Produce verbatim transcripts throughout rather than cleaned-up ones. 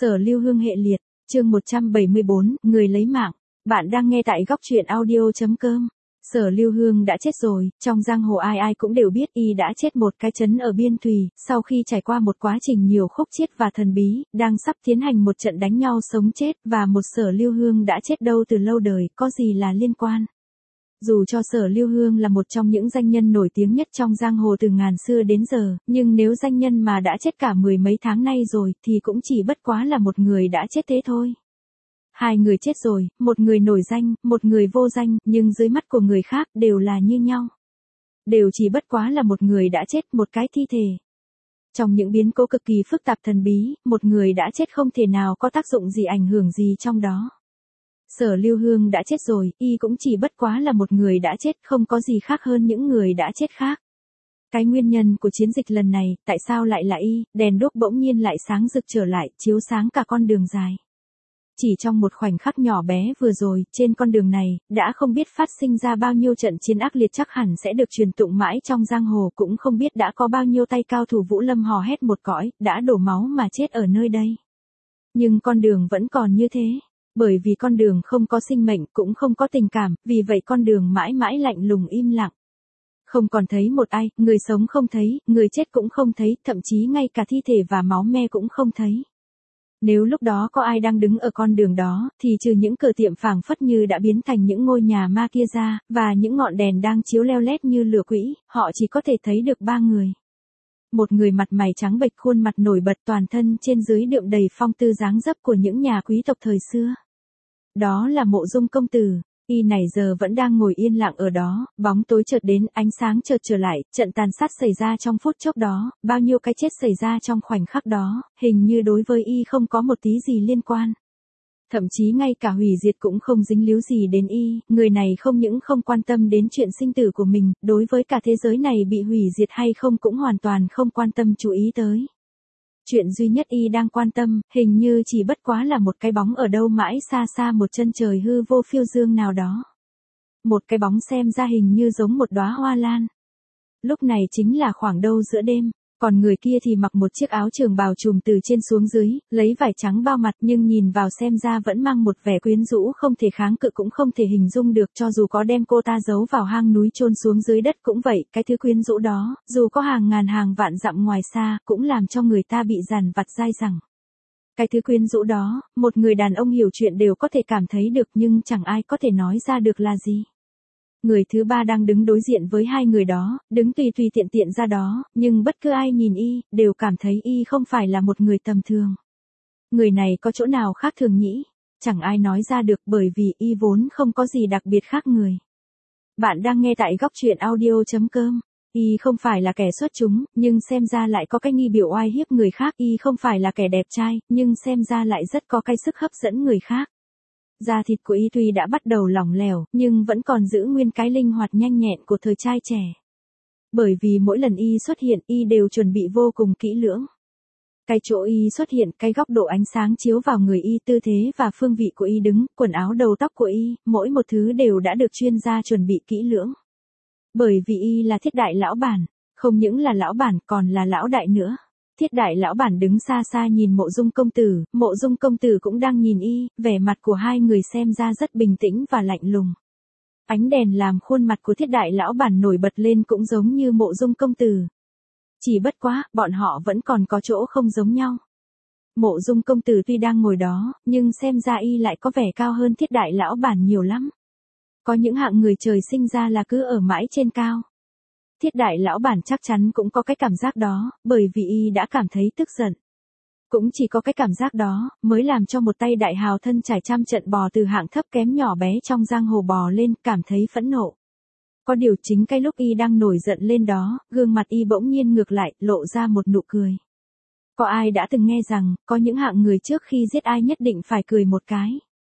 Sở Lưu Hương hệ liệt, chương một trăm bảy mươi bốn, người lấy mạng. Bạn đang nghe tại góc truyện audio chấm com. Sở Lưu Hương đã chết rồi, trong giang hồ ai ai cũng đều biết y đã chết một cái trấn ở Biên Thùy, sau khi trải qua một quá trình nhiều khúc chiết và thần bí, đang sắp tiến hành một trận đánh nhau sống chết, và một Sở Lưu Hương đã chết đâu từ lâu đời, có gì là liên quan. Dù cho Sở Lưu Hương là một trong những danh nhân nổi tiếng nhất trong giang hồ từ ngàn xưa đến giờ, nhưng nếu danh nhân mà đã chết cả mười mấy tháng nay rồi, thì cũng chỉ bất quá là một người đã chết thế thôi. Hai người chết rồi, một người nổi danh, một người vô danh, nhưng dưới mắt của người khác đều là như nhau. Đều chỉ bất quá là một người đã chết, một cái thi thể. Trong những biến cố cực kỳ phức tạp thần bí, một người đã chết không thể nào có tác dụng gì ảnh hưởng gì trong đó. Sở Lưu Hương đã chết rồi, y cũng chỉ bất quá là một người đã chết, không có gì khác hơn những người đã chết khác. Cái nguyên nhân của chiến dịch lần này, tại sao lại là y, đèn đuốc bỗng nhiên lại sáng rực trở lại, chiếu sáng cả con đường dài. Chỉ trong một khoảnh khắc nhỏ bé vừa rồi, trên con đường này, đã không biết phát sinh ra bao nhiêu trận chiến ác liệt chắc hẳn sẽ được truyền tụng mãi trong giang hồ, cũng không biết đã có bao nhiêu tay cao thủ vũ lâm hò hét một cõi, đã đổ máu mà chết ở nơi đây. Nhưng con đường vẫn còn như thế. Bởi vì con đường không có sinh mệnh, cũng không có tình cảm, vì vậy con đường mãi mãi lạnh lùng im lặng. Không còn thấy một ai, người sống không thấy, người chết cũng không thấy, thậm chí ngay cả thi thể và máu me cũng không thấy. Nếu lúc đó có ai đang đứng ở con đường đó, thì trừ những cửa tiệm phảng phất như đã biến thành những ngôi nhà ma kia ra, và những ngọn đèn đang chiếu leo lét như lửa quỹ, họ chỉ có thể thấy được ba người. Một người mặt mày trắng bệch, khuôn mặt nổi bật, toàn thân trên dưới đượm đầy phong tư dáng dấp của những nhà quý tộc thời xưa. Đó là Mộ Dung công tử. Y này giờ vẫn đang ngồi yên lặng ở đó, bóng tối chợt đến, ánh sáng chợt trở lại, trận tàn sát xảy ra trong phút chốc đó, bao nhiêu cái chết xảy ra trong khoảnh khắc đó, hình như đối với y không có một tí gì liên quan. Thậm chí ngay cả hủy diệt cũng không dính líu gì đến y, người này không những không quan tâm đến chuyện sinh tử của mình, đối với cả thế giới này bị hủy diệt hay không cũng hoàn toàn không quan tâm chú ý tới. Chuyện duy nhất y đang quan tâm, hình như chỉ bất quá là một cái bóng ở đâu mãi xa xa một chân trời hư vô phiêu dương nào đó. Một cái bóng xem ra hình như giống một đóa hoa lan. Lúc này chính là khoảng đâu giữa đêm. Còn người kia thì mặc một chiếc áo trường bào trùm từ trên xuống dưới, lấy vải trắng bao mặt nhưng nhìn vào xem ra vẫn mang một vẻ quyến rũ không thể kháng cự cũng không thể hình dung được, cho dù có đem cô ta giấu vào hang núi chôn xuống dưới đất cũng vậy, cái thứ quyến rũ đó, dù có hàng ngàn hàng vạn dặm ngoài xa, cũng làm cho người ta bị dằn vặt dai dẳng. Cái thứ quyến rũ đó, một người đàn ông hiểu chuyện đều có thể cảm thấy được nhưng chẳng ai có thể nói ra được là gì. Người thứ ba đang đứng đối diện với hai người đó, đứng tùy tùy tiện tiện ra đó, nhưng bất cứ ai nhìn y, đều cảm thấy y không phải là một người tầm thường. Người này có chỗ nào khác thường nhỉ? Chẳng ai nói ra được bởi vì y vốn không có gì đặc biệt khác người. Bạn đang nghe tại góc truyện audio chấm com. Y không phải là kẻ xuất chúng, nhưng xem ra lại có cái nghi biểu oai hiếp người khác. Y không phải là kẻ đẹp trai, nhưng xem ra lại rất có cái sức hấp dẫn người khác. Da thịt của y tuy đã bắt đầu lỏng lẻo, nhưng vẫn còn giữ nguyên cái linh hoạt nhanh nhẹn của thời trai trẻ. Bởi vì mỗi lần y xuất hiện, y đều chuẩn bị vô cùng kỹ lưỡng. Cái chỗ y xuất hiện, cái góc độ ánh sáng chiếu vào người y, tư thế và phương vị của y đứng, quần áo đầu tóc của y, mỗi một thứ đều đã được chuyên gia chuẩn bị kỹ lưỡng. Bởi vì y là Thiết Đại lão bản, không những là lão bản còn là lão đại nữa. Thiết Đại lão bản đứng xa xa nhìn Mộ Dung công tử, Mộ Dung công tử cũng đang nhìn y, vẻ mặt của hai người xem ra rất bình tĩnh và lạnh lùng. Ánh đèn làm khuôn mặt của Thiết Đại lão bản nổi bật lên cũng giống như Mộ Dung công tử. Chỉ bất quá, bọn họ vẫn còn có chỗ không giống nhau. Mộ Dung công tử tuy đang ngồi đó, nhưng xem ra y lại có vẻ cao hơn Thiết Đại lão bản nhiều lắm. Có những hạng người trời sinh ra là cứ ở mãi trên cao. Thiết Đại lão bản chắc chắn cũng có cái cảm giác đó, bởi vì y đã cảm thấy tức giận. Cũng chỉ có cái cảm giác đó, mới làm cho một tay đại hào thân trải trăm trận bò từ hạng thấp kém nhỏ bé trong giang hồ bò lên, cảm thấy phẫn nộ. Có điều chính cái lúc y đang nổi giận lên đó, gương mặt y bỗng nhiên ngược lại, lộ ra một nụ cười. Có ai đã từng nghe rằng, có những hạng người trước khi giết ai nhất định phải cười một cái.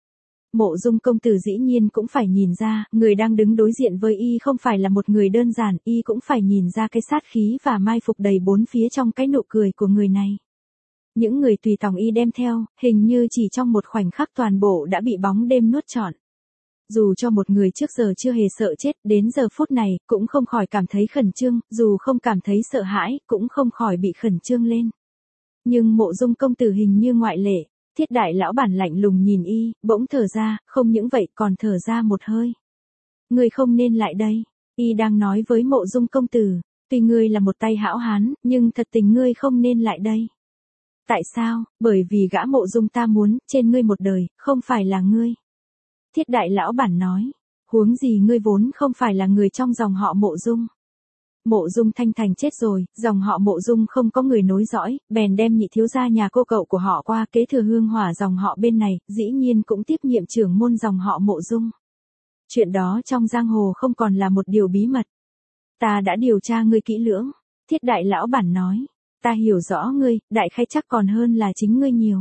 Mộ Dung công tử dĩ nhiên cũng phải nhìn ra, người đang đứng đối diện với y không phải là một người đơn giản, y cũng phải nhìn ra cái sát khí và mai phục đầy bốn phía trong cái nụ cười của người này. Những người tùy tòng y đem theo, hình như chỉ trong một khoảnh khắc toàn bộ đã bị bóng đêm nuốt trọn. Dù cho một người trước giờ chưa hề sợ chết, đến giờ phút này, cũng không khỏi cảm thấy khẩn trương, dù không cảm thấy sợ hãi, cũng không khỏi bị khẩn trương lên. Nhưng Mộ Dung công tử hình như ngoại lệ. Thiết đại lão bản lạnh lùng nhìn y, bỗng thở ra, không những vậy còn thở ra một hơi. Ngươi không nên lại đây. Y đang nói với Mộ Dung công tử, tuy ngươi là một tay hảo hán, nhưng thật tình ngươi không nên lại đây. Tại sao? Bởi vì gã Mộ Dung ta muốn, trên ngươi một đời, không phải là ngươi. Thiết đại lão bản nói, huống gì ngươi vốn không phải là người trong dòng họ Mộ Dung. Mộ Dung Thanh Thành chết rồi, dòng họ Mộ Dung không có người nối dõi, bèn đem nhị thiếu gia nhà cô cậu của họ qua kế thừa hương hỏa dòng họ bên này, dĩ nhiên cũng tiếp nhiệm trưởng môn dòng họ Mộ Dung. Chuyện đó trong giang hồ không còn là một điều bí mật. Ta đã điều tra ngươi kỹ lưỡng. Thiết đại lão bản nói, ta hiểu rõ ngươi, đại khái chắc còn hơn là chính ngươi nhiều.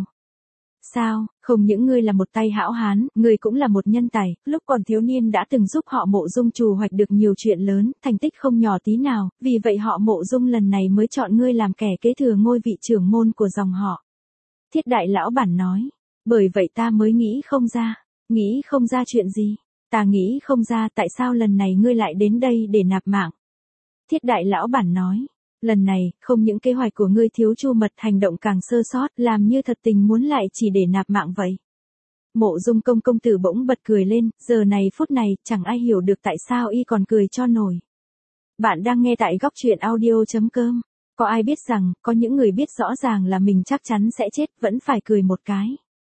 Sao, không những ngươi là một tay hảo hán, ngươi cũng là một nhân tài, lúc còn thiếu niên đã từng giúp họ Mộ Dung trù hoạch được nhiều chuyện lớn, thành tích không nhỏ tí nào, vì vậy họ Mộ Dung lần này mới chọn ngươi làm kẻ kế thừa ngôi vị trưởng môn của dòng họ. Thiết đại lão bản nói, bởi vậy ta mới nghĩ không ra. Nghĩ không ra chuyện gì? Ta nghĩ không ra tại sao lần này ngươi lại đến đây để nạp mạng. Thiết đại lão bản nói, lần này, không những kế hoạch của ngươi thiếu chu mật, hành động càng sơ sót, làm như thật tình muốn lại chỉ để nạp mạng vậy. Mộ Dung công công tử bỗng bật cười lên, giờ này phút này, chẳng ai hiểu được tại sao y còn cười cho nổi. Bạn đang nghe tại góc truyện audio chấm com. Có ai biết rằng, có những người biết rõ ràng là mình chắc chắn sẽ chết, vẫn phải cười một cái.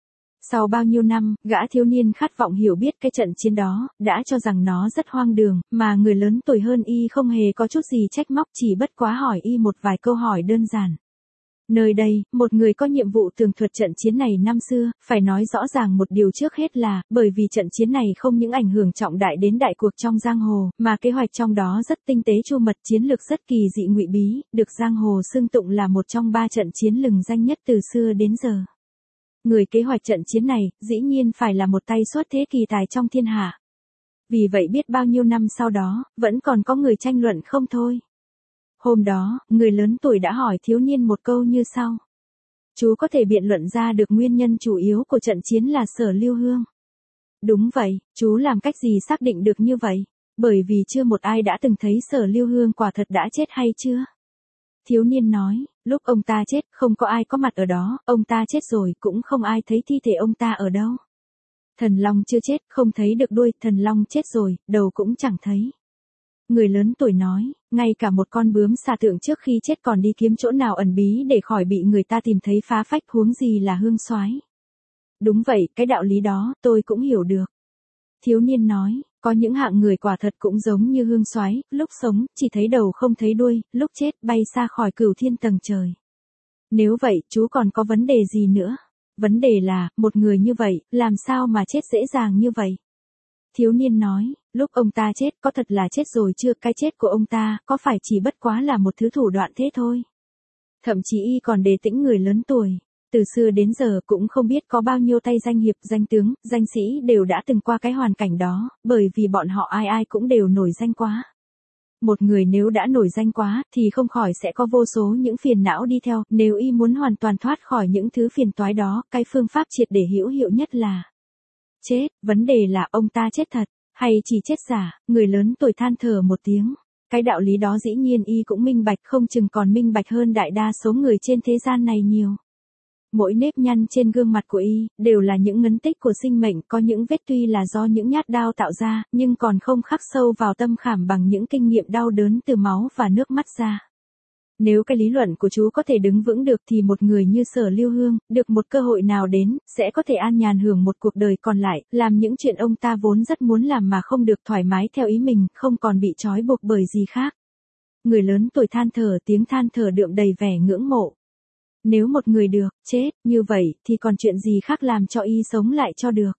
Sau bao nhiêu năm, gã thiếu niên khát vọng hiểu biết cái trận chiến đó, đã cho rằng nó rất hoang đường, mà người lớn tuổi hơn y không hề có chút gì trách móc, chỉ bất quá hỏi y một vài câu hỏi đơn giản. Nơi đây, một người có nhiệm vụ tường thuật trận chiến này năm xưa, phải nói rõ ràng một điều trước hết là, bởi vì trận chiến này không những ảnh hưởng trọng đại đến đại cuộc trong giang hồ, mà kế hoạch trong đó rất tinh tế chu mật, chiến lược rất kỳ dị ngụy bí, được giang hồ xưng tụng là một trong ba trận chiến lừng danh nhất từ xưa đến giờ. Người kế hoạch trận chiến này, dĩ nhiên phải là một tay xuất thế kỳ tài trong thiên hạ. Vì vậy biết bao nhiêu năm sau đó, vẫn còn có người tranh luận không thôi. Hôm đó, người lớn tuổi đã hỏi thiếu niên một câu như sau. Chú có thể biện luận ra được nguyên nhân chủ yếu của trận chiến là Sở Lưu Hương. Đúng vậy, chú làm cách gì xác định được như vậy? Bởi vì chưa một ai đã từng thấy Sở Lưu Hương quả thật đã chết hay chưa? Thiếu niên nói, lúc ông ta chết, không có ai có mặt ở đó, ông ta chết rồi, cũng không ai thấy thi thể ông ta ở đâu. Thần long chưa chết, không thấy được đuôi, thần long chết rồi, đầu cũng chẳng thấy. Người lớn tuổi nói, ngay cả một con bướm xà tượng trước khi chết còn đi kiếm chỗ nào ẩn bí để khỏi bị người ta tìm thấy phá phách, huống gì là Hương soái. Đúng vậy, cái đạo lý đó, tôi cũng hiểu được. Thiếu niên nói, có những hạng người quả thật cũng giống như Hương soái, lúc sống, chỉ thấy đầu không thấy đuôi, lúc chết, bay xa khỏi cửu thiên tầng trời. Nếu vậy, chú còn có vấn đề gì nữa? Vấn đề là, một người như vậy, làm sao mà chết dễ dàng như vậy? Thiếu niên nói, lúc ông ta chết, có thật là chết rồi chưa? Cái chết của ông ta, có phải chỉ bất quá là một thứ thủ đoạn thế thôi? Thậm chí y còn đề tĩnh người lớn tuổi. Từ xưa đến giờ cũng không biết có bao nhiêu tay danh hiệp, danh tướng, danh sĩ đều đã từng qua cái hoàn cảnh đó, bởi vì bọn họ ai ai cũng đều nổi danh quá. Một người nếu đã nổi danh quá, thì không khỏi sẽ có vô số những phiền não đi theo, nếu y muốn hoàn toàn thoát khỏi những thứ phiền toái đó, cái phương pháp triệt để hữu hiệu nhất là chết. Vấn đề là ông ta chết thật, hay chỉ chết giả? Người lớn tuổi than thở một tiếng. Cái đạo lý đó dĩ nhiên y cũng minh bạch, không chừng còn minh bạch hơn đại đa số người trên thế gian này nhiều. Mỗi nếp nhăn trên gương mặt của y, đều là những ngấn tích của sinh mệnh, có những vết tuy là do những nhát đao tạo ra, nhưng còn không khắc sâu vào tâm khảm bằng những kinh nghiệm đau đớn từ máu và nước mắt ra. Nếu cái lý luận của chú có thể đứng vững được thì một người như Sở Lưu Hương, được một cơ hội nào đến, sẽ có thể an nhàn hưởng một cuộc đời còn lại, làm những chuyện ông ta vốn rất muốn làm mà không được thoải mái theo ý mình, không còn bị trói buộc bởi gì khác. Người lớn tuổi than thở, tiếng than thở đượm đầy vẻ ngưỡng mộ. Nếu một người được, chết, như vậy, thì còn chuyện gì khác làm cho y sống lại cho được?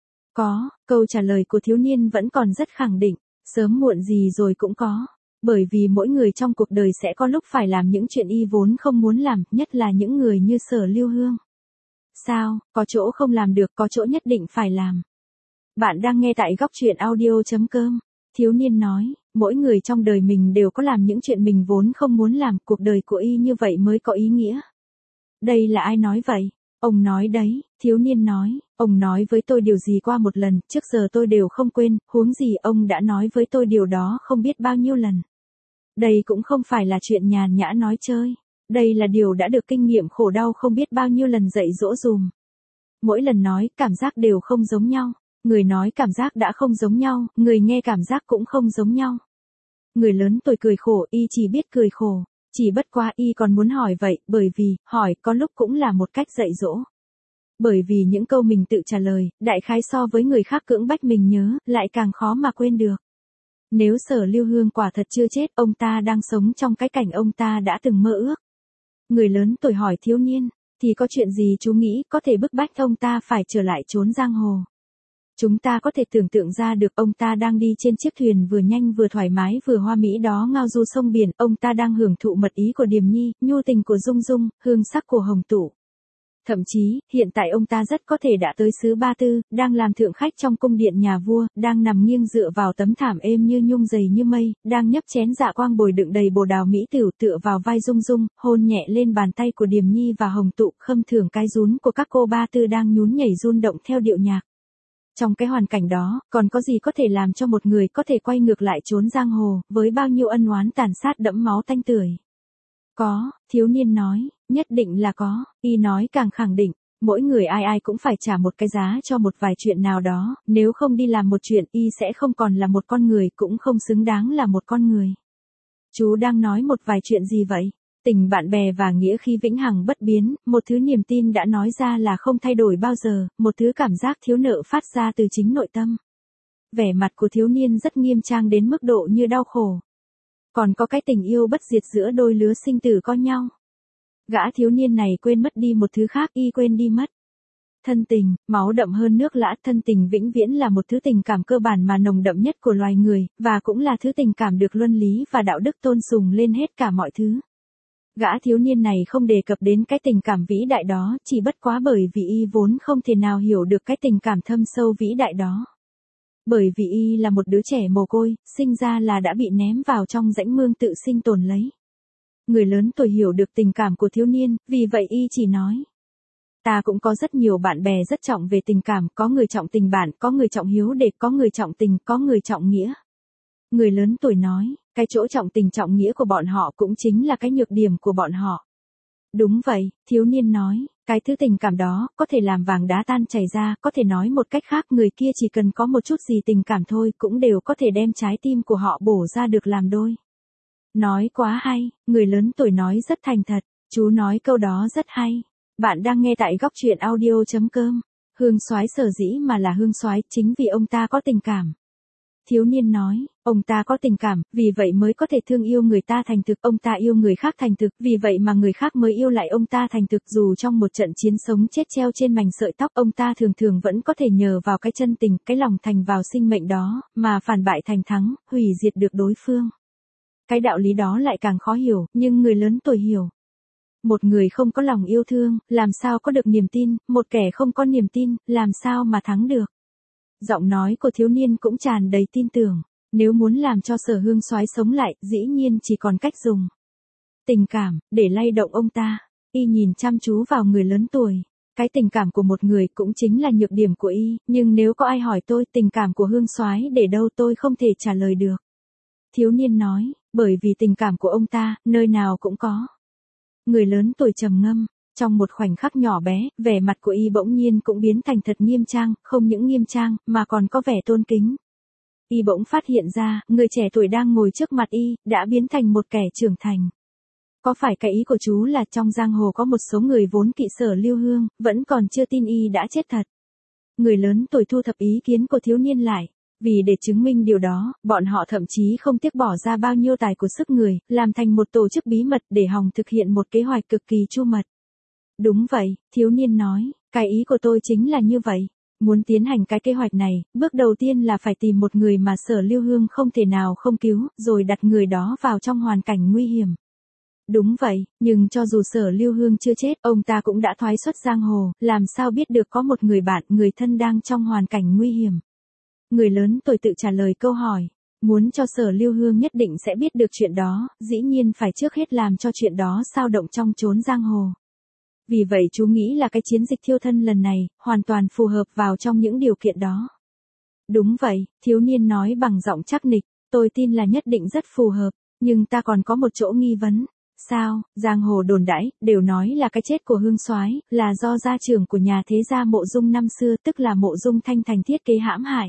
Có, câu trả lời của thiếu niên vẫn còn rất khẳng định, sớm muộn gì rồi cũng có. Bởi vì mỗi người trong cuộc đời sẽ có lúc phải làm những chuyện y vốn không muốn làm, nhất là những người như Sở Lưu Hương. Sao, có chỗ không làm được, có chỗ nhất định phải làm. Bạn đang nghe tại góc truyện audio chấm com. Thiếu niên nói, mỗi người trong đời mình đều có làm những chuyện mình vốn không muốn làm, cuộc đời của y như vậy mới có ý nghĩa. Đây là ai nói vậy? Ông nói đấy, thiếu niên nói, ông nói với tôi điều gì qua một lần, trước giờ tôi đều không quên, huống gì ông đã nói với tôi điều đó không biết bao nhiêu lần. Đây cũng không phải là chuyện nhàn nhã nói chơi, đây là điều đã được kinh nghiệm khổ đau không biết bao nhiêu lần dạy dỗ dùm. mỗi lần nói, cảm giác đều không giống nhau. Người nói cảm giác đã không giống nhau, người nghe cảm giác cũng không giống nhau. Người lớn tuổi cười khổ, y chỉ biết cười khổ. Chỉ bất quá y còn muốn hỏi vậy, bởi vì, hỏi có lúc cũng là một cách dạy dỗ. Bởi vì những câu mình tự trả lời, đại khái so với người khác cưỡng bách mình nhớ, lại càng khó mà quên được. Nếu Sở Lưu Hương quả thật chưa chết, ông ta đang sống trong cái cảnh ông ta đã từng mơ ước. Người lớn tuổi hỏi thiếu niên, thì có chuyện gì chú nghĩ có thể bức bách ông ta phải trở lại trốn giang hồ? Chúng ta có thể tưởng tượng ra được ông ta đang đi trên chiếc thuyền vừa nhanh vừa thoải mái vừa hoa mỹ đó ngao du sông biển, ông ta đang hưởng thụ mật ý của Điềm Nhi, nhu tình của Dung Dung, hương sắc của Hồng Tụ. Thậm chí, hiện tại ông ta rất có thể đã tới xứ Ba Tư, đang làm thượng khách trong cung điện nhà vua, đang nằm nghiêng dựa vào tấm thảm êm như nhung dày như mây, đang nhấp chén dạ quang bồi đựng đầy bồ đào mỹ tửu tựa vào vai Dung Dung, hôn nhẹ lên bàn tay của Điềm Nhi và Hồng Tụ, khâm thưởng cái rún của các cô Ba Tư đang nhún nhảy run động theo điệu nhạc. Trong cái hoàn cảnh đó, còn có gì có thể làm cho một người có thể quay ngược lại trốn giang hồ, với bao nhiêu ân oán tàn sát đẫm máu tanh tưởi? Có, thiếu niên nói, nhất định là có, y nói càng khẳng định, mỗi người ai ai cũng phải trả một cái giá cho một vài chuyện nào đó, nếu không đi làm một chuyện y sẽ không còn là một con người, cũng không xứng đáng là một con người. Chú đang nói một vài chuyện gì vậy? Tình bạn bè và nghĩa khi vĩnh hằng bất biến, một thứ niềm tin đã nói ra là không thay đổi bao giờ, một thứ cảm giác thiếu nợ phát ra từ chính nội tâm. Vẻ mặt của thiếu niên rất nghiêm trang đến mức độ như đau khổ. Còn có cái tình yêu bất diệt giữa đôi lứa sinh tử có nhau. Gã thiếu niên này quên mất đi một thứ khác, y quên đi mất. Thân tình, máu đậm hơn nước lã, thân tình vĩnh viễn là một thứ tình cảm cơ bản mà nồng đậm nhất của loài người, và cũng là thứ tình cảm được luân lý và đạo đức tôn sùng lên hết cả mọi thứ. Gã thiếu niên này không đề cập đến cái tình cảm vĩ đại đó, chỉ bất quá bởi vì y vốn không thể nào hiểu được cái tình cảm thâm sâu vĩ đại đó. Bởi vì y là một đứa trẻ mồ côi, sinh ra là đã bị ném vào trong rãnh mương tự sinh tồn lấy. Người lớn tuổi hiểu được tình cảm của thiếu niên, vì vậy y chỉ nói. Ta cũng có rất nhiều bạn bè rất trọng về tình cảm, có người trọng tình bạn, có người trọng hiếu đệ, có người trọng tình, có người trọng nghĩa. Người lớn tuổi nói, cái chỗ trọng tình trọng nghĩa của bọn họ cũng chính là cái nhược điểm của bọn họ. Đúng vậy, thiếu niên nói, cái thứ tình cảm đó, có thể làm vàng đá tan chảy ra, có thể nói một cách khác người kia chỉ cần có một chút gì tình cảm thôi, cũng đều có thể đem trái tim của họ bổ ra được làm đôi. Nói quá hay, người lớn tuổi nói rất thành thật, chú nói câu đó rất hay. Bạn đang nghe tại góc truyện audio chấm com. Hương soái sở dĩ mà là hương soái chính vì ông ta có tình cảm. Thiếu niên nói, ông ta có tình cảm, vì vậy mới có thể thương yêu người ta thành thực, ông ta yêu người khác thành thực, vì vậy mà người khác mới yêu lại ông ta thành thực, dù trong một trận chiến sống chết treo trên mảnh sợi tóc, ông ta thường thường vẫn có thể nhờ vào cái chân tình, cái lòng thành vào sinh mệnh đó, mà phản bại thành thắng, hủy diệt được đối phương. Cái đạo lý đó lại càng khó hiểu, nhưng người lớn tuổi hiểu. Một người không có lòng yêu thương, làm sao có được niềm tin, một kẻ không có niềm tin, làm sao mà thắng được. Giọng nói của thiếu niên cũng tràn đầy tin tưởng, nếu muốn làm cho Sở hương soái sống lại, dĩ nhiên chỉ còn cách dùng tình cảm, để lay động ông ta. Y nhìn chăm chú vào người lớn tuổi, cái tình cảm của một người cũng chính là nhược điểm của y, nhưng nếu có ai hỏi tôi tình cảm của hương soái để đâu tôi không thể trả lời được. Thiếu niên nói, bởi vì tình cảm của ông ta, nơi nào cũng có. Người lớn tuổi trầm ngâm, trong một khoảnh khắc nhỏ bé, vẻ mặt của y bỗng nhiên cũng biến thành thật nghiêm trang, không những nghiêm trang, mà còn có vẻ tôn kính. Y bỗng phát hiện ra, người trẻ tuổi đang ngồi trước mặt y, đã biến thành một kẻ trưởng thành. Có phải cái ý của chú là trong giang hồ có một số người vốn kỵ Sở Lưu Hương, vẫn còn chưa tin y đã chết thật? Người lớn tuổi thu thập ý kiến của thiếu niên lại. Vì để chứng minh điều đó, bọn họ thậm chí không tiếc bỏ ra bao nhiêu tài của sức người, làm thành một tổ chức bí mật để hòng thực hiện một kế hoạch cực kỳ chu mật. Đúng vậy, thiếu niên nói, cái ý của tôi chính là như vậy. Muốn tiến hành cái kế hoạch này, bước đầu tiên là phải tìm một người mà Sở Lưu Hương không thể nào không cứu, rồi đặt người đó vào trong hoàn cảnh nguy hiểm. Đúng vậy, nhưng cho dù Sở Lưu Hương chưa chết, ông ta cũng đã thoái xuất giang hồ, làm sao biết được có một người bạn, người thân đang trong hoàn cảnh nguy hiểm. Người lớn tuổi tự trả lời câu hỏi, muốn cho Sở Lưu Hương nhất định sẽ biết được chuyện đó, dĩ nhiên phải trước hết làm cho chuyện đó sao động trong chốn giang hồ. Vì vậy chú nghĩ là cái chiến dịch thiêu thân lần này, hoàn toàn phù hợp vào trong những điều kiện đó. Đúng vậy, thiếu niên nói bằng giọng chắc nịch, tôi tin là nhất định rất phù hợp, nhưng ta còn có một chỗ nghi vấn. Sao, giang hồ đồn đãi, đều nói là cái chết của Hương Soái là do gia trưởng của nhà thế gia Mộ Dung năm xưa, tức là Mộ Dung Thanh Thành thiết kế hãm hại.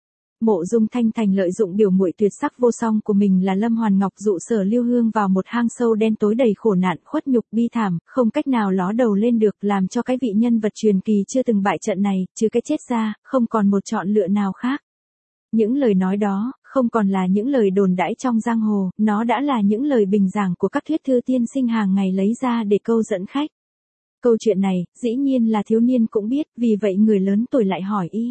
Mộ Dung Thanh Thành lợi dụng biểu muội tuyệt sắc vô song của mình là Lâm Hoàn Ngọc dụ Sở Lưu Hương vào một hang sâu đen tối đầy khổ nạn, khuất nhục bi thảm, không cách nào ló đầu lên được, làm cho cái vị nhân vật truyền kỳ chưa từng bại trận này, trừ cái chết ra, không còn một chọn lựa nào khác. Những lời nói đó, không còn là những lời đồn đãi trong giang hồ, nó đã là những lời bình giảng của các thuyết thư tiên sinh hàng ngày lấy ra để câu dẫn khách. Câu chuyện này, dĩ nhiên là thiếu niên cũng biết, vì vậy người lớn tuổi lại hỏi y.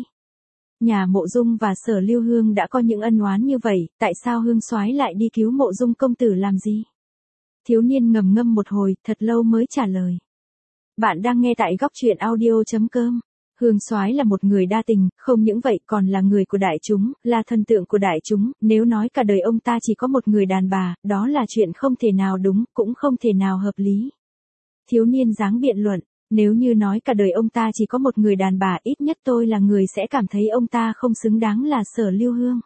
Nhà Mộ Dung và Sở Lưu Hương đã có những ân oán như vậy, tại sao Hương Soái lại đi cứu Mộ Dung công tử làm gì? Thiếu niên ngầm ngâm một hồi, thật lâu mới trả lời. Bạn đang nghe tại góc truyện audio chấm com. Hương Soái là một người đa tình, không những vậy còn là người của đại chúng, là thần tượng của đại chúng, nếu nói cả đời ông ta chỉ có một người đàn bà, đó là chuyện không thể nào đúng, cũng không thể nào hợp lý. Thiếu niên dáng biện luận, nếu như nói cả đời ông ta chỉ có một người đàn bà, ít nhất tôi là người sẽ cảm thấy ông ta không xứng đáng là Sở Lưu Hương.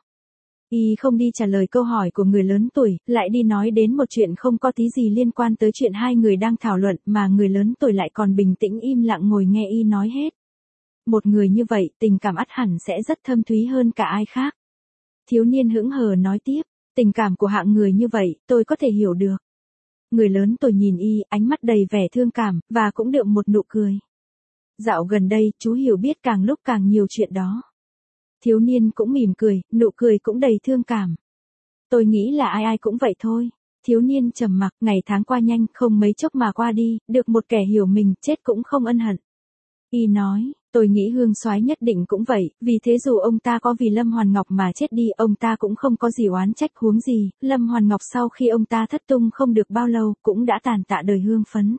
Y không đi trả lời câu hỏi của người lớn tuổi, lại đi nói đến một chuyện không có tí gì liên quan tới chuyện hai người đang thảo luận, mà người lớn tuổi lại còn bình tĩnh im lặng ngồi nghe y nói hết. Một người như vậy, tình cảm ắt hẳn sẽ rất thâm thúy hơn cả ai khác. Thiếu niên hững hờ nói tiếp, tình cảm của hạng người như vậy, tôi có thể hiểu được. Người lớn tuổi nhìn y, ánh mắt đầy vẻ thương cảm, và cũng đượm một nụ cười. Dạo gần đây, chú hiểu biết càng lúc càng nhiều chuyện đó. Thiếu niên cũng mỉm cười, nụ cười cũng đầy thương cảm. Tôi nghĩ là ai ai cũng vậy thôi. Thiếu niên trầm mặc, ngày tháng qua nhanh, không mấy chốc mà qua đi, được một kẻ hiểu mình, chết cũng không ân hận. Y nói, tôi nghĩ Hương Soái nhất định cũng vậy, vì thế dù ông ta có vì Lâm Hoàn Ngọc mà chết đi, ông ta cũng không có gì oán trách, huống gì, Lâm Hoàn Ngọc sau khi ông ta thất tung không được bao lâu, cũng đã tàn tạ đời hương phấn.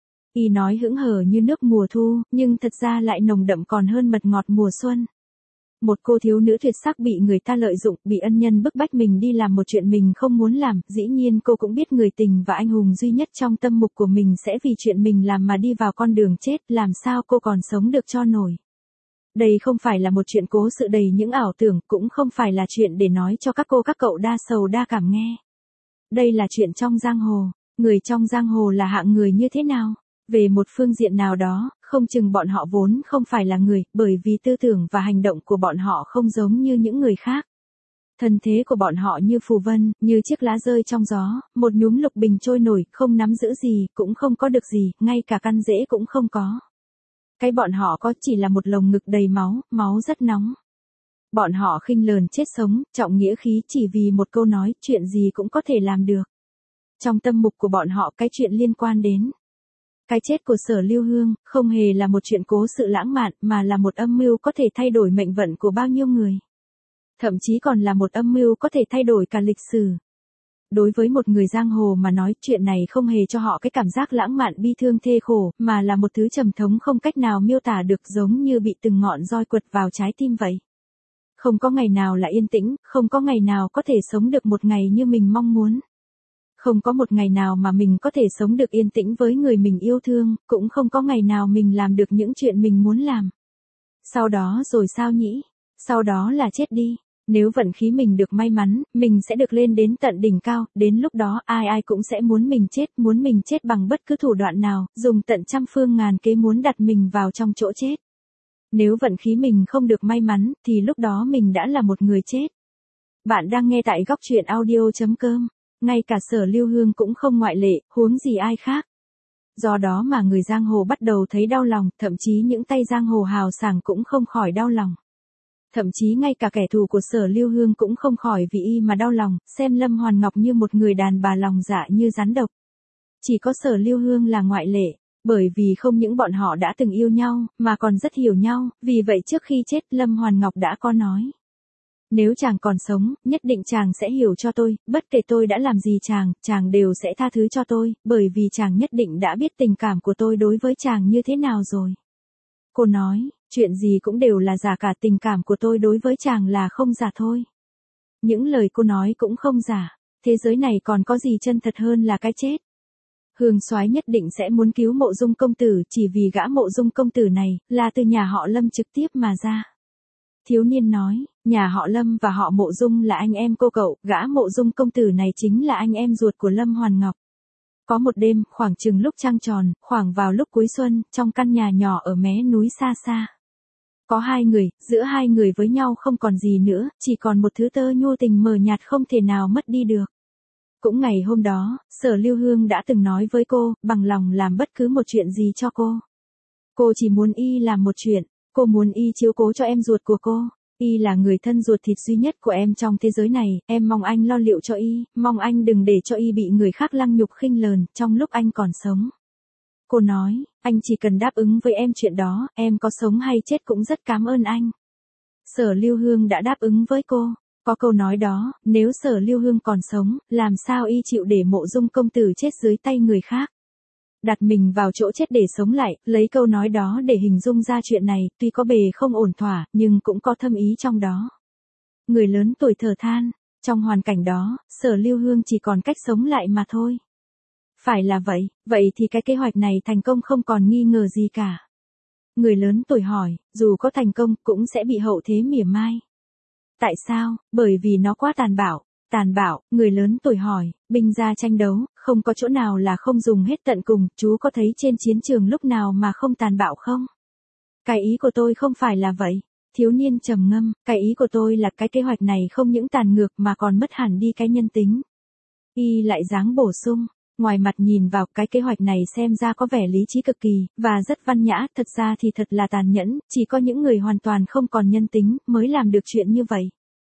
Y nói hững hờ như nước mùa thu, nhưng thật ra lại nồng đậm còn hơn mật ngọt mùa xuân. Một cô thiếu nữ tuyệt sắc bị người ta lợi dụng, bị ân nhân bức bách mình đi làm một chuyện mình không muốn làm, dĩ nhiên cô cũng biết người tình và anh hùng duy nhất trong tâm mục của mình sẽ vì chuyện mình làm mà đi vào con đường chết, làm sao cô còn sống được cho nổi. Đây không phải là một chuyện cố sự đầy những ảo tưởng, cũng không phải là chuyện để nói cho các cô các cậu đa sầu đa cảm nghe. Đây là chuyện trong giang hồ, người trong giang hồ là hạng người như thế nào? Về một phương diện nào đó, không chừng bọn họ vốn không phải là người, bởi vì tư tưởng và hành động của bọn họ không giống như những người khác. Thân thế của bọn họ như phù vân, như chiếc lá rơi trong gió, một nhúm lục bình trôi nổi, không nắm giữ gì, cũng không có được gì, ngay cả căn rễ cũng không có. Cái bọn họ có chỉ là một lồng ngực đầy máu, máu rất nóng. Bọn họ khinh lờn chết sống, trọng nghĩa khí chỉ vì một câu nói, chuyện gì cũng có thể làm được. Trong tâm mục của bọn họ cái chuyện liên quan đến cái chết của Sở Lưu Hương, không hề là một chuyện cố sự lãng mạn, mà là một âm mưu có thể thay đổi mệnh vận của bao nhiêu người. Thậm chí còn là một âm mưu có thể thay đổi cả lịch sử. Đối với một người giang hồ mà nói, chuyện này không hề cho họ cái cảm giác lãng mạn bi thương thê khổ, mà là một thứ trầm thống không cách nào miêu tả được, giống như bị từng ngọn roi quật vào trái tim vậy. Không có ngày nào là yên tĩnh, không có ngày nào có thể sống được một ngày như mình mong muốn. Không có một ngày nào mà mình có thể sống được yên tĩnh với người mình yêu thương, cũng không có ngày nào mình làm được những chuyện mình muốn làm. Sau đó rồi sao nhỉ? Sau đó là chết đi. Nếu vận khí mình được may mắn, mình sẽ được lên đến tận đỉnh cao, đến lúc đó ai ai cũng sẽ muốn mình chết, muốn mình chết bằng bất cứ thủ đoạn nào, dùng tận trăm phương ngàn kế muốn đặt mình vào trong chỗ chết. Nếu vận khí mình không được may mắn, thì lúc đó mình đã là một người chết. Bạn đang nghe tại góc truyện audio chấm com. Ngay cả Sở Lưu Hương cũng không ngoại lệ, huống gì ai khác. Do đó mà người giang hồ bắt đầu thấy đau lòng, thậm chí những tay giang hồ hào sảng cũng không khỏi đau lòng. Thậm chí ngay cả kẻ thù của Sở Lưu Hương cũng không khỏi vì y mà đau lòng, xem Lâm Hoàn Ngọc như một người đàn bà lòng dạ như rắn độc. Chỉ có Sở Lưu Hương là ngoại lệ, bởi vì không những bọn họ đã từng yêu nhau, mà còn rất hiểu nhau, vì vậy trước khi chết Lâm Hoàn Ngọc đã có nói. Nếu chàng còn sống, nhất định chàng sẽ hiểu cho tôi, bất kể tôi đã làm gì chàng, chàng đều sẽ tha thứ cho tôi, bởi vì chàng nhất định đã biết tình cảm của tôi đối với chàng như thế nào rồi. Cô nói, chuyện gì cũng đều là giả cả, tình cảm của tôi đối với chàng là không giả thôi. Những lời cô nói cũng không giả, thế giới này còn có gì chân thật hơn là cái chết. Hương Soái nhất định sẽ muốn cứu Mộ Dung công tử, chỉ vì gã Mộ Dung công tử này, là từ nhà họ Lâm trực tiếp mà ra. Thiếu niên nói, nhà họ Lâm và họ Mộ Dung là anh em cô cậu, gã Mộ Dung công tử này chính là anh em ruột của Lâm Hoàn Ngọc. Có một đêm, khoảng chừng lúc trăng tròn, khoảng vào lúc cuối xuân, trong căn nhà nhỏ ở mé núi xa xa. Có hai người, giữa hai người với nhau không còn gì nữa, chỉ còn một thứ tơ nhô tình mờ nhạt không thể nào mất đi được. Cũng ngày hôm đó, Sở Lưu Hương đã từng nói với cô, bằng lòng làm bất cứ một chuyện gì cho cô. Cô chỉ muốn y làm một chuyện, cô muốn y chiếu cố cho em ruột của cô. Y là người thân ruột thịt duy nhất của em trong thế giới này, em mong anh lo liệu cho y, mong anh đừng để cho y bị người khác lăng nhục khinh lờn, trong lúc anh còn sống. Cô nói, anh chỉ cần đáp ứng với em chuyện đó, em có sống hay chết cũng rất cảm ơn anh. Sở Lưu Hương đã đáp ứng với cô. Có câu nói đó, nếu Sở Lưu Hương còn sống, làm sao y chịu để Mộ Dung công tử chết dưới tay người khác. Đặt mình vào chỗ chết để sống lại, lấy câu nói đó để hình dung ra chuyện này, tuy có bề không ổn thỏa, nhưng cũng có thâm ý trong đó. Người lớn tuổi thở than, trong hoàn cảnh đó, Sở Lưu Hương chỉ còn cách sống lại mà thôi. Phải là vậy, vậy thì cái kế hoạch này thành công không còn nghi ngờ gì cả. Người lớn tuổi hỏi, dù có thành công cũng sẽ bị hậu thế mỉa mai. Tại sao? Bởi vì nó quá tàn bạo. Tàn bạo, người lớn tuổi hỏi, binh ra tranh đấu, không có chỗ nào là không dùng hết tận cùng, chú có thấy trên chiến trường lúc nào mà không tàn bạo không? Cái ý của tôi không phải là vậy. Thiếu niên trầm ngâm, cái ý của tôi là cái kế hoạch này không những tàn ngược mà còn mất hẳn đi cái nhân tính. Y lại dáng bổ sung, ngoài mặt nhìn vào cái kế hoạch này xem ra có vẻ lý trí cực kỳ, và rất văn nhã, thật ra thì thật là tàn nhẫn, chỉ có những người hoàn toàn không còn nhân tính, mới làm được chuyện như vậy.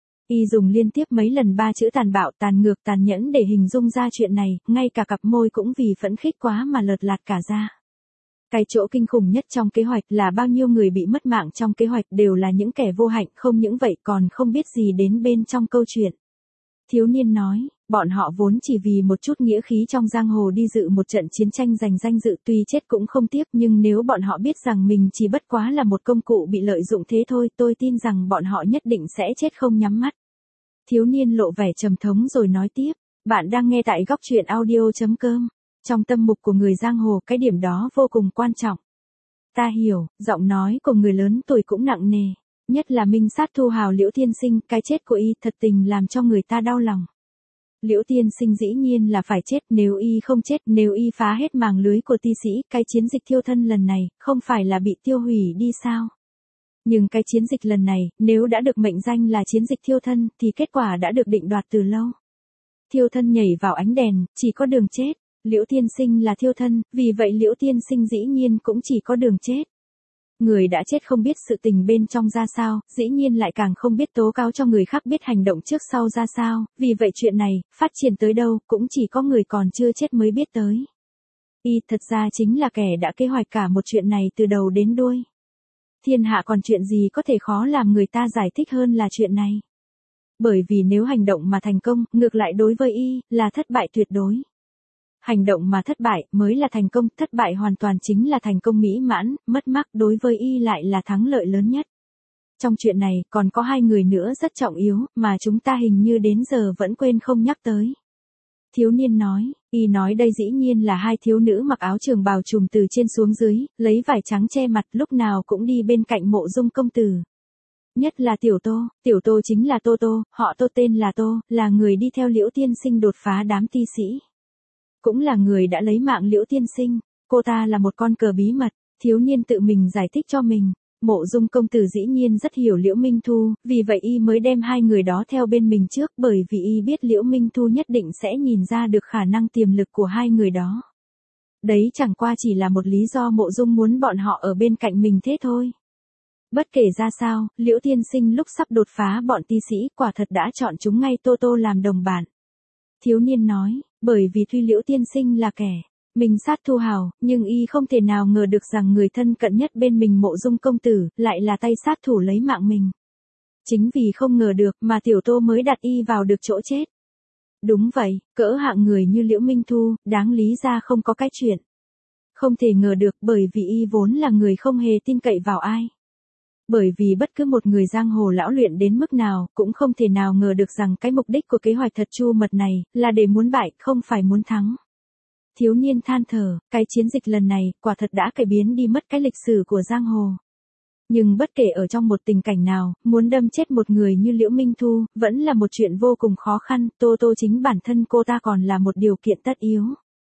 Y dùng liên tiếp mấy lần ba chữ tàn bạo, tàn ngược, tàn nhẫn để hình dung ra chuyện này, ngay cả cặp môi cũng vì phẫn khích quá mà lợt lạt cả ra. Cái chỗ kinh khủng nhất trong kế hoạch là bao nhiêu người bị mất mạng trong kế hoạch đều là những kẻ vô hạnh, không những vậy còn không biết gì đến bên trong câu chuyện. Thiếu niên nói, bọn họ vốn chỉ vì một chút nghĩa khí trong giang hồ đi dự một trận chiến tranh giành danh dự, tuy chết cũng không tiếc, nhưng nếu bọn họ biết rằng mình chỉ bất quá là một công cụ bị lợi dụng thế thôi, tôi tin rằng bọn họ nhất định sẽ chết không nhắm mắt. Thiếu niên lộ vẻ trầm thống rồi nói tiếp, bạn đang nghe tại góc truyện audio chấm com. Trong tâm mục của người giang hồ, cái điểm đó vô cùng quan trọng. Ta hiểu, giọng nói của người lớn tuổi cũng nặng nề. Nhất là minh sát thu hào Liễu Tiên Sinh, cái chết của y thật tình làm cho người ta đau lòng. Liễu Tiên Sinh dĩ nhiên là phải chết, nếu y không chết, nếu y phá hết màng lưới của ti sĩ, cái chiến dịch thiêu thân lần này, không phải là bị tiêu hủy đi sao? Nhưng cái chiến dịch lần này, nếu đã được mệnh danh là chiến dịch thiêu thân, thì kết quả đã được định đoạt từ lâu. Thiêu thân nhảy vào ánh đèn, chỉ có đường chết. Liễu Tiên Sinh là thiêu thân, vì vậy Liễu Tiên Sinh dĩ nhiên cũng chỉ có đường chết. Người đã chết không biết sự tình bên trong ra sao, dĩ nhiên lại càng không biết tố cáo cho người khác biết hành động trước sau ra sao, vì vậy chuyện này, phát triển tới đâu, cũng chỉ có người còn chưa chết mới biết tới. Y thật ra chính là kẻ đã kế hoạch cả một chuyện này từ đầu đến đuôi. Thiên hạ còn chuyện gì có thể khó làm người ta giải thích hơn là chuyện này. Bởi vì nếu hành động mà thành công, ngược lại đối với Y, là thất bại tuyệt đối. Hành động mà thất bại mới là thành công, thất bại hoàn toàn chính là thành công mỹ mãn, mất mát đối với Y lại là thắng lợi lớn nhất. Trong chuyện này, còn có hai người nữa rất trọng yếu, mà chúng ta hình như đến giờ vẫn quên không nhắc tới. Thiếu niên nói, Y nói đây dĩ nhiên là hai thiếu nữ mặc áo trường bào trùm từ trên xuống dưới, lấy vải trắng che mặt, lúc nào cũng đi bên cạnh Mộ Dung công tử. Nhất là Tiểu Tô, Tiểu Tô chính là Tô Tô, họ Tô tên là Tô, là người đi theo Liễu Tiên Sinh đột phá đám ti sĩ. Cũng là người đã lấy mạng Liễu Tiên Sinh, cô ta là một con cờ bí mật, thiếu niên tự mình giải thích cho mình. Mộ Dung công tử dĩ nhiên rất hiểu Liễu Minh Thu, vì vậy Y mới đem hai người đó theo bên mình trước, bởi vì Y biết Liễu Minh Thu nhất định sẽ nhìn ra được khả năng tiềm lực của hai người đó. Đấy chẳng qua chỉ là một lý do Mộ Dung muốn bọn họ ở bên cạnh mình thế thôi. Bất kể ra sao, Liễu Tiên Sinh lúc sắp đột phá bọn ti sĩ quả thật đã chọn chúng ngay Tô Tô làm đồng bạn. Thiếu niên nói, bởi vì tuy Liễu Tiên Sinh là kẻ mình sát thu hào, nhưng Y không thể nào ngờ được rằng người thân cận nhất bên mình Mộ Dung công tử, lại là tay sát thủ lấy mạng mình. Chính vì không ngờ được mà Tiểu Tô mới đặt Y vào được chỗ chết. Đúng vậy, cỡ hạng người như Liễu Minh Thu, đáng lý ra không có cái chuyện. Không thể ngờ được bởi vì Y vốn là người không hề tin cậy vào ai. Bởi vì bất cứ một người giang hồ lão luyện đến mức nào, cũng không thể nào ngờ được rằng cái mục đích của kế hoạch thật chu mật này, là để muốn bại, không phải muốn thắng. Thiếu niên than thở, cái chiến dịch lần này, quả thật đã cải biến đi mất cái lịch sử của giang hồ. Nhưng bất kể ở trong một tình cảnh nào, muốn đâm chết một người như Liễu Minh Thu, vẫn là một chuyện vô cùng khó khăn, Tô Tô chính bản thân cô ta còn là một điều kiện tất yếu.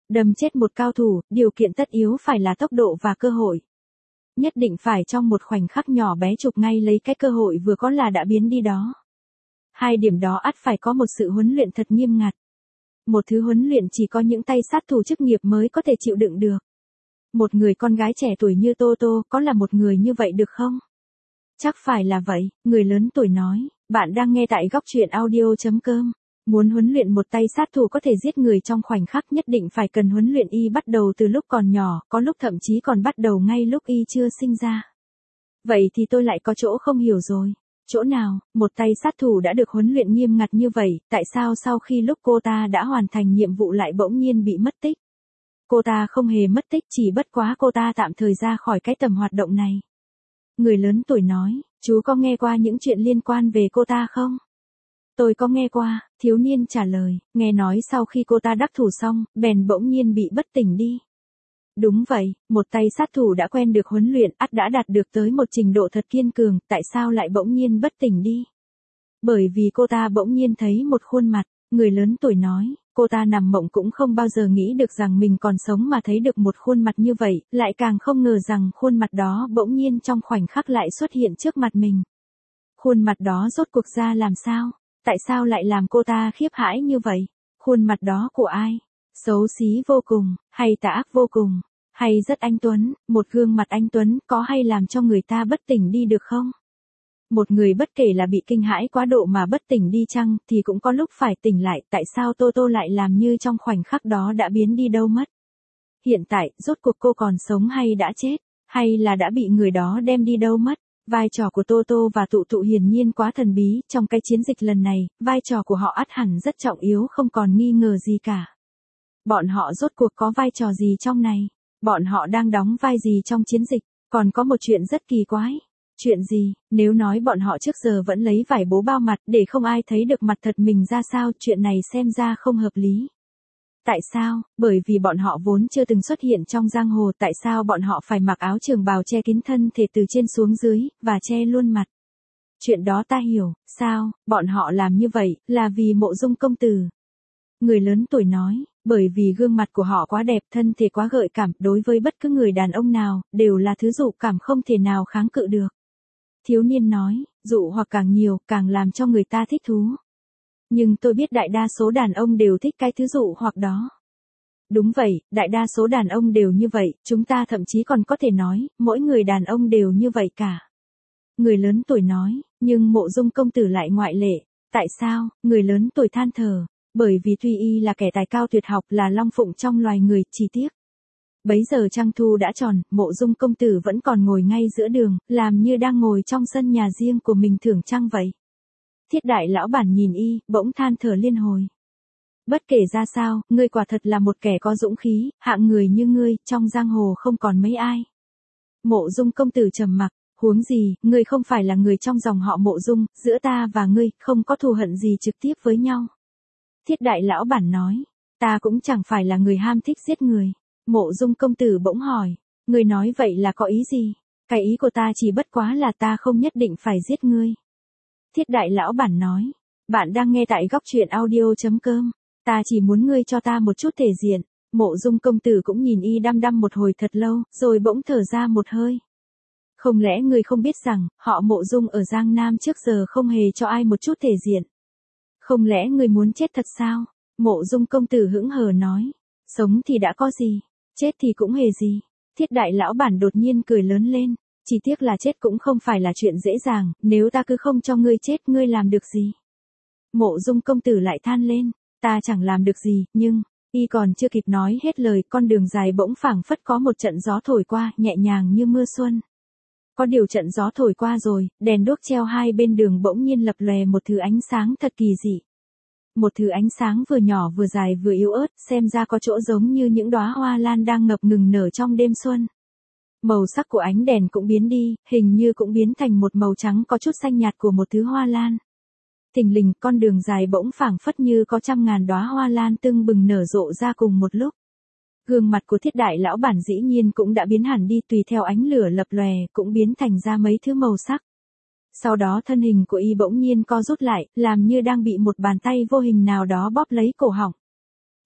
Đâm chết một cao thủ, điều kiện tất yếu phải là tốc độ và cơ hội. Nhất định phải trong một khoảnh khắc nhỏ bé chụp ngay lấy cái cơ hội vừa có là đã biến đi đó. Hai điểm đó ắt phải có một sự huấn luyện thật nghiêm ngặt. Một thứ huấn luyện chỉ có những tay sát thủ chức nghiệp mới có thể chịu đựng được. Một người con gái trẻ tuổi như Tô Tô có là một người như vậy được không? Chắc phải là vậy, người lớn tuổi nói. Bạn đang nghe tại góc truyện audio chấm com. Muốn huấn luyện một tay sát thủ có thể giết người trong khoảnh khắc nhất định phải cần huấn luyện y bắt đầu từ lúc còn nhỏ, có lúc thậm chí còn bắt đầu ngay lúc y chưa sinh ra. Vậy thì tôi lại có chỗ không hiểu rồi. Chỗ nào, một tay sát thủ đã được huấn luyện nghiêm ngặt như vậy, tại sao sau khi lúc cô ta đã hoàn thành nhiệm vụ lại bỗng nhiên bị mất tích? Cô ta không hề mất tích, chỉ bất quá cô ta tạm thời ra khỏi cái tầm hoạt động này. Người lớn tuổi nói, chú có nghe qua những chuyện liên quan về cô ta không? Tôi có nghe qua, thiếu niên trả lời, nghe nói sau khi cô ta đắc thủ xong, bèn bỗng nhiên bị bất tỉnh đi. Đúng vậy, một tay sát thủ đã quen được huấn luyện, ắt đã đạt được tới một trình độ thật kiên cường, tại sao lại bỗng nhiên bất tỉnh đi? Bởi vì cô ta bỗng nhiên thấy một khuôn mặt, người lớn tuổi nói, cô ta nằm mộng cũng không bao giờ nghĩ được rằng mình còn sống mà thấy được một khuôn mặt như vậy, lại càng không ngờ rằng khuôn mặt đó bỗng nhiên trong khoảnh khắc lại xuất hiện trước mặt mình. Khuôn mặt đó rốt cuộc ra làm sao? Tại sao lại làm cô ta khiếp hãi như vậy? Khuôn mặt đó của ai? Xấu xí vô cùng, hay tà ác vô cùng, hay rất anh tuấn, một gương mặt anh tuấn có hay làm cho người ta bất tỉnh đi được không? Một người bất kể là bị kinh hãi quá độ mà bất tỉnh đi chăng thì cũng có lúc phải tỉnh lại, tại sao Tô Tô lại làm như trong khoảnh khắc đó đã biến đi đâu mất? Hiện tại, rốt cuộc cô còn sống hay đã chết, hay là đã bị người đó đem đi đâu mất? Vai trò của Tô Tô và Tụ Tụ hiển nhiên quá thần bí, trong cái chiến dịch lần này, vai trò của họ ắt hẳn rất trọng yếu không còn nghi ngờ gì cả. Bọn họ rốt cuộc có vai trò gì trong này? Bọn họ đang đóng vai gì trong chiến dịch? Còn có một chuyện rất kỳ quái. Chuyện gì? Nếu nói bọn họ trước giờ vẫn lấy vải bố bao mặt để không ai thấy được mặt thật mình ra sao, chuyện này xem ra không hợp lý. Tại sao? Bởi vì bọn họ vốn chưa từng xuất hiện trong giang hồ, tại sao bọn họ phải mặc áo trường bào che kín thân thể từ trên xuống dưới, và che luôn mặt? Chuyện đó ta hiểu, sao, bọn họ làm như vậy, là vì Mộ Dung công tử. Người lớn tuổi nói, bởi vì gương mặt của họ quá đẹp, thân thể quá gợi cảm, đối với bất cứ người đàn ông nào, đều là thứ dụ cảm không thể nào kháng cự được. Thiếu niên nói, dụ hoặc càng nhiều, càng làm cho người ta thích thú. Nhưng tôi biết đại đa số đàn ông đều thích cái thứ dụ hoặc đó. Đúng vậy, đại đa số đàn ông đều như vậy, chúng ta thậm chí còn có thể nói, mỗi người đàn ông đều như vậy cả. Người lớn tuổi nói, nhưng Mộ Dung công tử lại ngoại lệ. Tại sao? Người lớn tuổi than thở. Bởi vì tuy y là kẻ tài cao tuyệt học, là long phụng trong loài người, chỉ tiếc. Bấy giờ trăng thu đã tròn, Mộ Dung công tử vẫn còn ngồi ngay giữa đường, làm như đang ngồi trong sân nhà riêng của mình thưởng trăng vậy. Thiết đại lão bản nhìn y, bỗng than thở liên hồi. Bất kể ra sao, ngươi quả thật là một kẻ có dũng khí, hạng người như ngươi, trong giang hồ không còn mấy ai. Mộ Dung công tử trầm mặc, huống gì, ngươi không phải là người trong dòng họ Mộ Dung, giữa ta và ngươi, không có thù hận gì trực tiếp với nhau. Thiết đại lão bản nói, ta cũng chẳng phải là người ham thích giết người. Mộ Dung công tử bỗng hỏi, ngươi nói vậy là có ý gì? Cái ý của ta chỉ bất quá là ta không nhất định phải giết ngươi. Thiết đại lão bản nói, bạn đang nghe tại góc truyện audio chấm com, ta chỉ muốn ngươi cho ta một chút thể diện. Mộ Dung công tử cũng nhìn y đăm đăm một hồi thật lâu, rồi bỗng thở ra một hơi. Không lẽ ngươi không biết rằng, họ Mộ Dung ở Giang Nam trước giờ không hề cho ai một chút thể diện? Không lẽ ngươi muốn chết thật sao? Mộ Dung công tử hững hờ nói, sống thì đã có gì, chết thì cũng hề gì. Thiết đại lão bản đột nhiên cười lớn lên, chỉ tiếc là chết cũng không phải là chuyện dễ dàng, nếu ta cứ không cho ngươi chết, ngươi làm được gì? Mộ Dung công tử lại than lên, ta chẳng làm được gì, nhưng, y còn chưa kịp nói hết lời, con đường dài bỗng phảng phất có một trận gió thổi qua, nhẹ nhàng như mưa xuân. Có điều trận gió thổi qua rồi, đèn đuốc treo hai bên đường bỗng nhiên lập lòe một thứ ánh sáng thật kỳ dị. Một thứ ánh sáng vừa nhỏ vừa dài vừa yếu ớt, xem ra có chỗ giống như những đóa hoa lan đang ngập ngừng nở trong đêm xuân. Màu sắc của ánh đèn cũng biến đi, hình như cũng biến thành một màu trắng có chút xanh nhạt của một thứ hoa lan. Thình lình, con đường dài bỗng phảng phất như có trăm ngàn đóa hoa lan tưng bừng nở rộ ra cùng một lúc. Gương mặt của thiết đại lão bản dĩ nhiên cũng đã biến hẳn đi, tùy theo ánh lửa lập lòe, cũng biến thành ra mấy thứ màu sắc. Sau đó thân hình của y bỗng nhiên co rút lại, làm như đang bị một bàn tay vô hình nào đó bóp lấy cổ họng.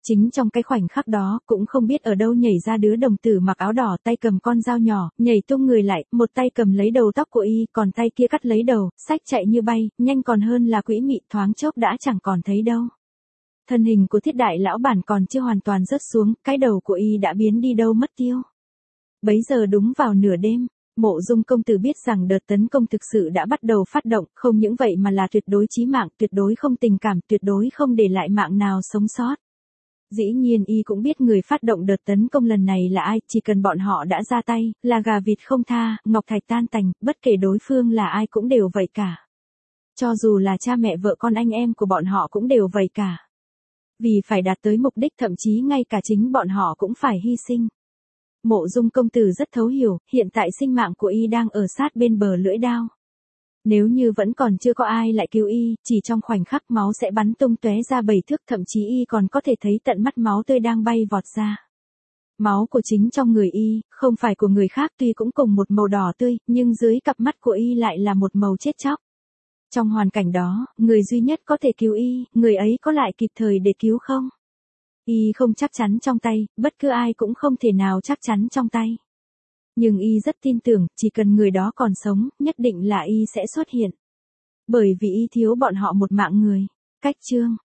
Chính trong cái khoảnh khắc đó, cũng không biết ở đâu nhảy ra đứa đồng tử mặc áo đỏ tay cầm con dao nhỏ, nhảy tung người lại, một tay cầm lấy đầu tóc của y, còn tay kia cắt lấy đầu, xách chạy như bay, nhanh còn hơn là quỹ mị, thoáng chốc đã chẳng còn thấy đâu. Thân hình của thiết đại lão bản còn chưa hoàn toàn rớt xuống, cái đầu của y đã biến đi đâu mất tiêu. Bấy giờ đúng vào nửa đêm, Mộ Dung công tử biết rằng đợt tấn công thực sự đã bắt đầu phát động, không những vậy mà là tuyệt đối chí mạng, tuyệt đối không tình cảm, tuyệt đối không để lại mạng nào sống sót. Dĩ nhiên y cũng biết người phát động đợt tấn công lần này là ai, chỉ cần bọn họ đã ra tay, là gà vịt không tha, ngọc thạch tan tành, bất kể đối phương là ai cũng đều vậy cả. Cho dù là cha mẹ vợ con anh em của bọn họ cũng đều vậy cả. Vì phải đạt tới mục đích thậm chí ngay cả chính bọn họ cũng phải hy sinh. Mộ Dung công tử rất thấu hiểu, hiện tại sinh mạng của y đang ở sát bên bờ lưỡi đao. Nếu như vẫn còn chưa có ai lại cứu y, chỉ trong khoảnh khắc máu sẽ bắn tung tóe ra bảy thước, thậm chí y còn có thể thấy tận mắt máu tươi đang bay vọt ra. Máu của chính trong người y, không phải của người khác, tuy cũng cùng một màu đỏ tươi, nhưng dưới cặp mắt của y lại là một màu chết chóc. Trong hoàn cảnh đó, người duy nhất có thể cứu y, người ấy có lại kịp thời để cứu không? Y không chắc chắn trong tay, bất cứ ai cũng không thể nào chắc chắn trong tay. Nhưng y rất tin tưởng, chỉ cần người đó còn sống, nhất định là y sẽ xuất hiện. Bởi vì y thiếu bọn họ một mạng người. Cách chương